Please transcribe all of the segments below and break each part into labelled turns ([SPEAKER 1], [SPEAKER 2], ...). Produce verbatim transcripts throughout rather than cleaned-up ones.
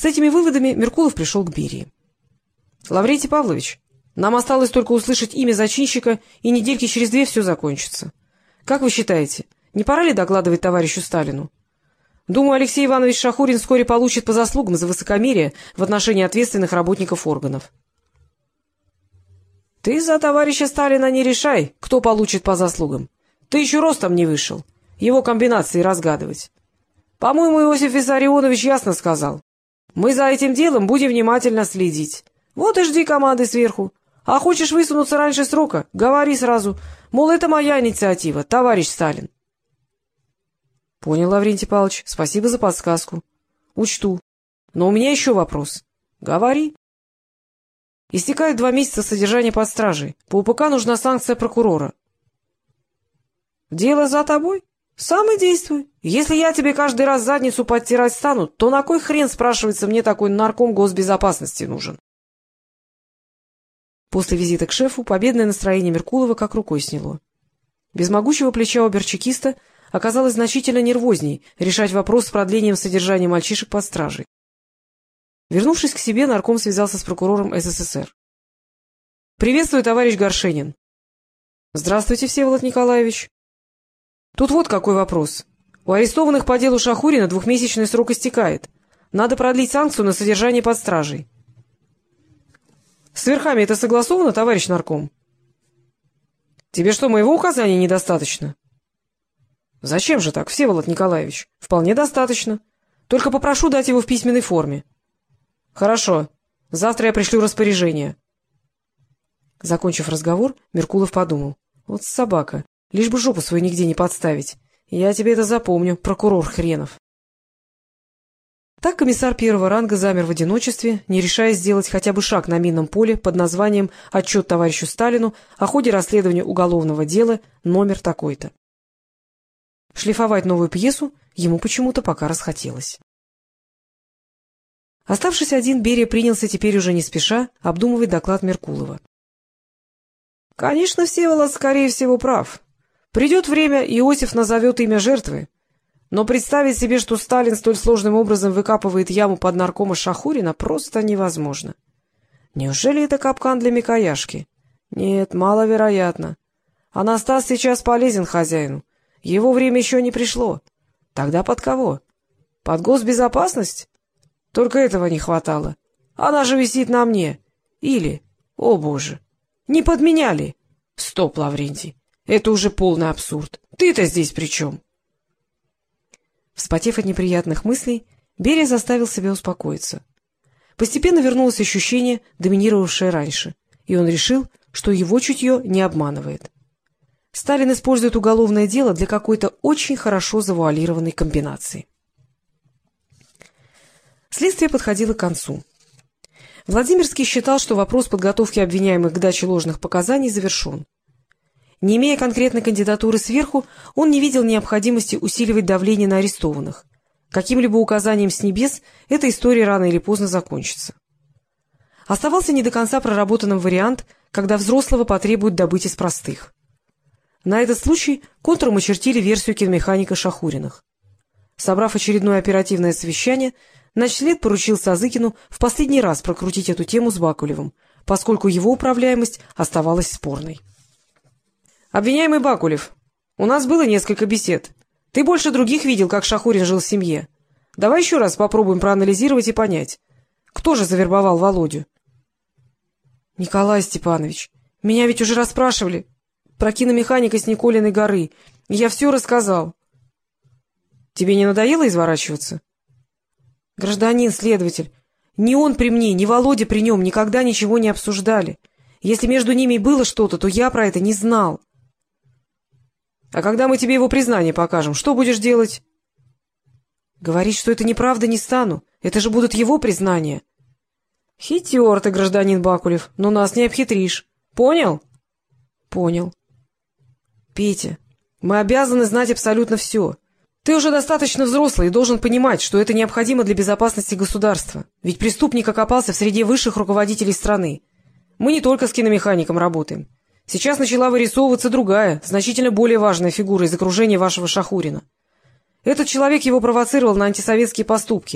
[SPEAKER 1] С этими выводами Меркулов пришел к Берии. — Лаврентий Павлович, нам осталось только услышать имя зачинщика, и недельки через две все закончится. Как вы считаете, не пора ли докладывать товарищу Сталину? Думаю, Алексей Иванович Шахурин вскоре получит по заслугам за высокомерие в отношении ответственных работников органов. — Ты за товарища Сталина не решай, кто получит по заслугам. Ты еще ростом не вышел, его комбинации разгадывать. По-моему, Иосиф Виссарионович ясно сказал. Мы за этим делом будем внимательно следить. Вот и жди команды сверху. А хочешь высунуться раньше срока, говори сразу, мол, это моя инициатива, товарищ Сталин. — Понял, Лаврентий Павлович, спасибо за подсказку. Учту. Но у меня еще вопрос. — Говори. — Истекают два месяца содержания под стражей. По УПК нужна санкция прокурора. — Дело за тобой? Сам и действуй. Если я тебе каждый раз задницу подтирать стану, то на кой хрен, спрашивается, мне такой нарком госбезопасности нужен? После визита к шефу победное настроение Меркулова как рукой сняло. Без могучего плеча обер-чекиста оказалось значительно нервозней решать вопрос с продлением содержания мальчишек под стражей. Вернувшись к себе, нарком связался с прокурором СССР. — Приветствую, товарищ Горшенин. — Здравствуйте, Всеволод Николаевич. — Тут вот какой вопрос. У арестованных по делу Шахурина двухмесячный срок истекает. Надо продлить санкцию на содержание под стражей. — С верхами это согласовано, товарищ нарком? — Тебе что, моего указания недостаточно? — Зачем же так, Всеволод Николаевич? Вполне достаточно. Только попрошу дать его в письменной форме. — Хорошо. Завтра я пришлю распоряжение. Закончив разговор, Меркулов подумал. Вот собака. Лишь бы жопу свою нигде не подставить. Я тебе это запомню, прокурор хренов. Так комиссар первого ранга замер в одиночестве, не решаясь сделать хотя бы шаг на минном поле под названием «Отчет товарищу Сталину о ходе расследования уголовного дела номер такой-то». Шлифовать новую пьесу ему почему-то пока расхотелось. Оставшись один, Берия принялся теперь уже не спеша обдумывать доклад Меркулова. — Конечно, Всеволод, скорее всего, прав. Придет время, Иосиф назовет имя жертвы. Но представить себе, что Сталин столь сложным образом выкапывает яму под наркома Шахурина, просто невозможно. Неужели это капкан для Микояшки? Нет, маловероятно. Анастас сейчас полезен хозяину. Его время еще не пришло. Тогда под кого? Под госбезопасность? Только этого не хватало. Она же висит на мне. Или, о боже, не подменяли? Стоп, Лаврентий, это уже полный абсурд. Ты-то здесь при чем? Вспотев от неприятных мыслей, Берия заставил себя успокоиться. Постепенно вернулось ощущение, доминировавшее раньше, и он решил, что его чутье не обманывает. Сталин использует уголовное дело для какой-то очень хорошо завуалированной комбинации. Следствие подходило к концу. Владимирский считал, что вопрос подготовки обвиняемых к даче ложных показаний завершен. Не имея конкретной кандидатуры сверху, он не видел необходимости усиливать давление на арестованных. Каким-либо указанием с небес эта история рано или поздно закончится. Оставался не до конца проработанным вариант, когда взрослого потребуют добыть из простых. На этот случай контуром очертили версию киномеханика Шахуриных. Собрав очередное оперативное совещание, начслед поручил Сазыкину в последний раз прокрутить эту тему с Бакулевым, поскольку его управляемость оставалась спорной. «Обвиняемый Бакулев, у нас было несколько бесед. Ты больше других видел, как Шахурин жил в семье. Давай еще раз попробуем проанализировать и понять, кто же завербовал Володю?» «Николай Степанович, меня ведь уже расспрашивали про киномеханика с Николиной горы, и я все рассказал». «Тебе не надоело изворачиваться?» «Гражданин следователь, ни он при мне, ни Володя при нем никогда ничего не обсуждали. Если между ними и было что-то, то я про это не знал». «А когда мы тебе его признание покажем, что будешь делать?» «Говорить, что это неправда, не стану. Это же будут его признания». «Хитер ты, гражданин Бакулев, но нас не обхитришь. Понял?» «Понял». «Петя, мы обязаны знать абсолютно все. Ты уже достаточно взрослый и должен понимать, что это необходимо для безопасности государства. Ведь преступник окопался в среде высших руководителей страны. Мы не только с киномехаником работаем. Сейчас начала вырисовываться другая, значительно более важная фигура из окружения вашего Шахурина. Этот человек его провоцировал на антисоветские поступки,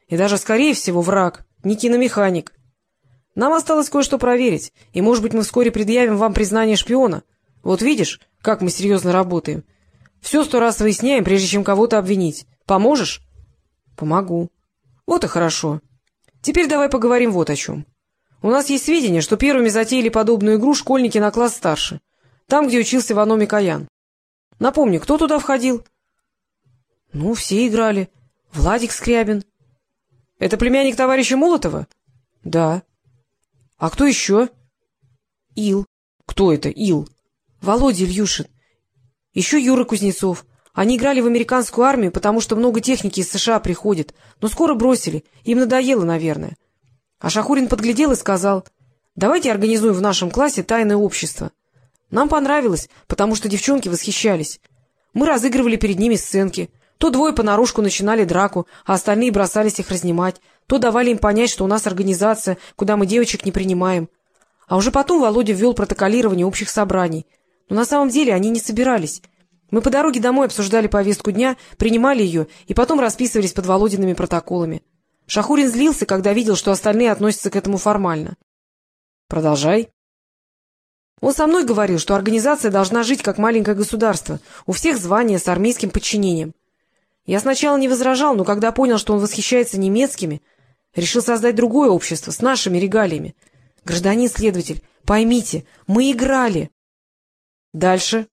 [SPEAKER 1] И даже, скорее всего, враг, не киномеханик. Нам осталось кое-что проверить, и, может быть, мы вскоре предъявим вам признание шпиона. Вот видишь, как мы серьезно работаем. Все сто раз выясняем, прежде чем кого-то обвинить. Поможешь? — Помогу. — Вот и хорошо. Теперь давай поговорим вот о чем. У нас есть сведения, что первыми затеяли подобную игру школьники на класс старше, там, где учился Вано Микоян. Напомни, кто туда входил? — Ну, все играли. Владик Скрябин. — Это племянник товарища Молотова? — Да. — А кто еще? — Ил. — Кто это, Ил? — Володя Ильюшин. Еще Юра Кузнецов. Они играли в американскую армию, потому что много техники из США приходит, но скоро бросили, им надоело, наверное. А Шахурин подглядел и сказал: давайте организуем в нашем классе тайное общество. Нам понравилось, потому что девчонки восхищались. Мы разыгрывали перед ними сценки. То двое понарошку начинали драку, а остальные бросались их разнимать, то давали им понять, что у нас организация, куда мы девочек не принимаем. А уже потом Володя ввел протоколирование общих собраний. Но на самом деле они не собирались. Мы по дороге домой обсуждали повестку дня, принимали ее и потом расписывались под Володиными протоколами. Шахурин злился, когда видел, что остальные относятся к этому формально. — Продолжай. Он со мной говорил, что организация должна жить как маленькое государство, у всех звания с армейским подчинением. Я сначала не возражал, но когда понял, что он восхищается немецкими, решил создать другое общество с нашими регалиями. Гражданин следователь, поймите, мы играли. Дальше.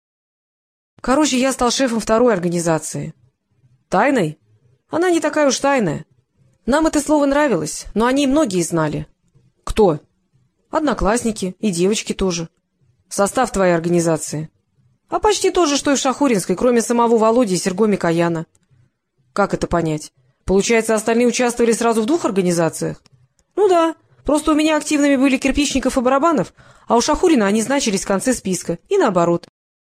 [SPEAKER 1] Короче, я стал шефом второй организации. Тайной? Она не такая уж тайная. Нам это слово нравилось, но о ней многие знали. Кто? Одноклассники и девочки тоже. Состав твоей организации? А почти тот же, что и в Шахуринской, кроме самого Володи и Серго Микояна. Как это понять? Получается, остальные участвовали сразу в двух организациях? Ну да, просто у меня активными были Кирпичников и Барабанов, а у Шахурина они значились в конце списка, и наоборот.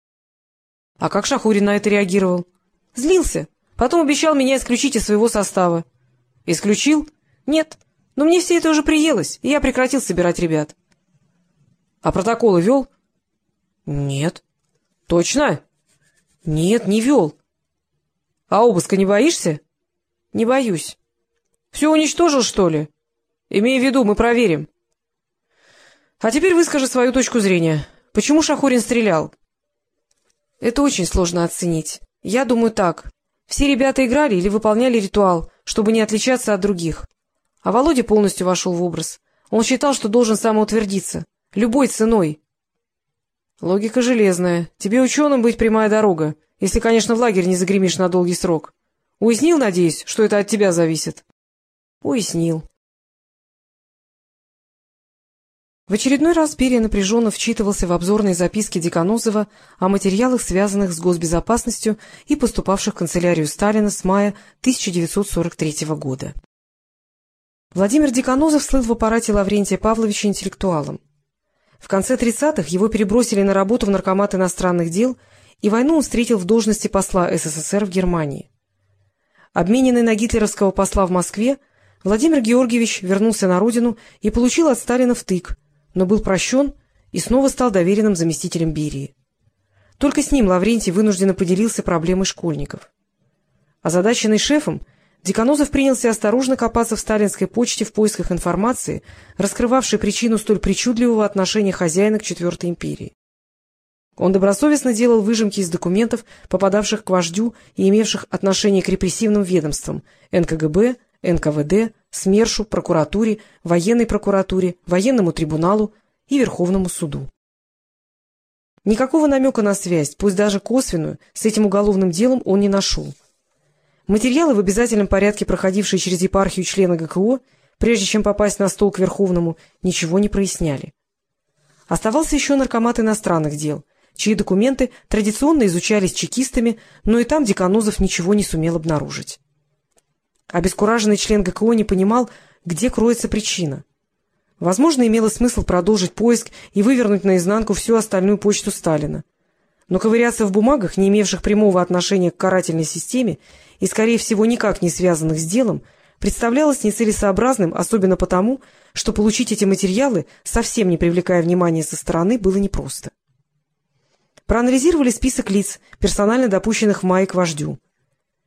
[SPEAKER 1] А как Шахурин на это реагировал? Злился. Потом обещал меня исключить из своего состава. Исключил? Нет. Но мне все это уже приелось, и я прекратил собирать ребят. А протоколы вел? Нет. Точно? Нет, не вел. А обыска не боишься? Не боюсь. Все уничтожил, что ли? Имей в виду, мы проверим. А теперь выскажи свою точку зрения. Почему Шахурин стрелял? Это очень сложно оценить. Я думаю так. Все ребята играли или выполняли ритуал, чтобы не отличаться от других. А Володя полностью вошел в образ. Он считал, что должен самоутвердиться. Любой ценой. Логика железная. Тебе, ученым, быть прямая дорога, если, конечно, в лагерь не загремишь на долгий срок. Уяснил, надеюсь, что это от тебя зависит? Уяснил. В очередной раз Берия напряженно вчитывался в обзорные записки Деканозова о материалах, связанных с госбезопасностью и поступавших в канцелярию Сталина с мая тысяча девятьсот сорок третьего года. Владимир Деканозов слыл в аппарате Лаврентия Павловича интеллектуалом. В конце тридцатых его перебросили на работу в Наркомат иностранных дел, и войну он встретил в должности посла СССР в Германии. Обмененный на гитлеровского посла в Москве, Владимир Георгиевич вернулся на родину и получил от Сталина втык, но был прощен и снова стал доверенным заместителем Берии. Только с ним Лаврентий вынужденно поделился проблемой школьников. Озадаченный шефом, Деканозов принялся осторожно копаться в сталинской почте в поисках информации, раскрывавшей причину столь причудливого отношения хозяина к Четвертой империи. Он добросовестно делал выжимки из документов, попадавших к вождю и имевших отношение к репрессивным ведомствам эн ка гэ бэ, эн ка вэ дэ, СМЕРШу, прокуратуре, военной прокуратуре, военному трибуналу и Верховному суду. Никакого намека на связь, пусть даже косвенную, с этим уголовным делом он не нашел. Материалы, в обязательном порядке проходившие через епархию члена гэ ка о, прежде чем попасть на стол к Верховному, ничего не проясняли. Оставался еще Наркомат иностранных дел, чьи документы традиционно изучались чекистами, но и там Деканозов ничего не сумел обнаружить. Обескураженный член гэ ка о не понимал, где кроется причина. Возможно, имело смысл продолжить поиск и вывернуть наизнанку всю остальную почту Сталина. Но ковыряться в бумагах, не имевших прямого отношения к карательной системе и, скорее всего, никак не связанных с делом, представлялось нецелесообразным, особенно потому, что получить эти материалы, совсем не привлекая внимания со стороны, было непросто. Проанализировали список лиц, персонально допущенных в мае к вождю.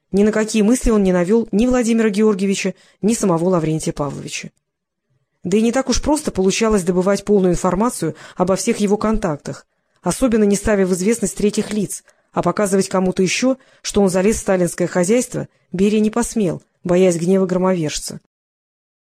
[SPEAKER 1] Ни на какие мысли он не навел ни Владимира Георгиевича, ни самого Лаврентия Павловича. Да и не так уж просто получалось добывать полную информацию обо всех его контактах, особенно не ставя в известность третьих лиц, а показывать кому-то еще, что он залез в сталинское хозяйство, Берия не посмел, боясь гнева громовержца.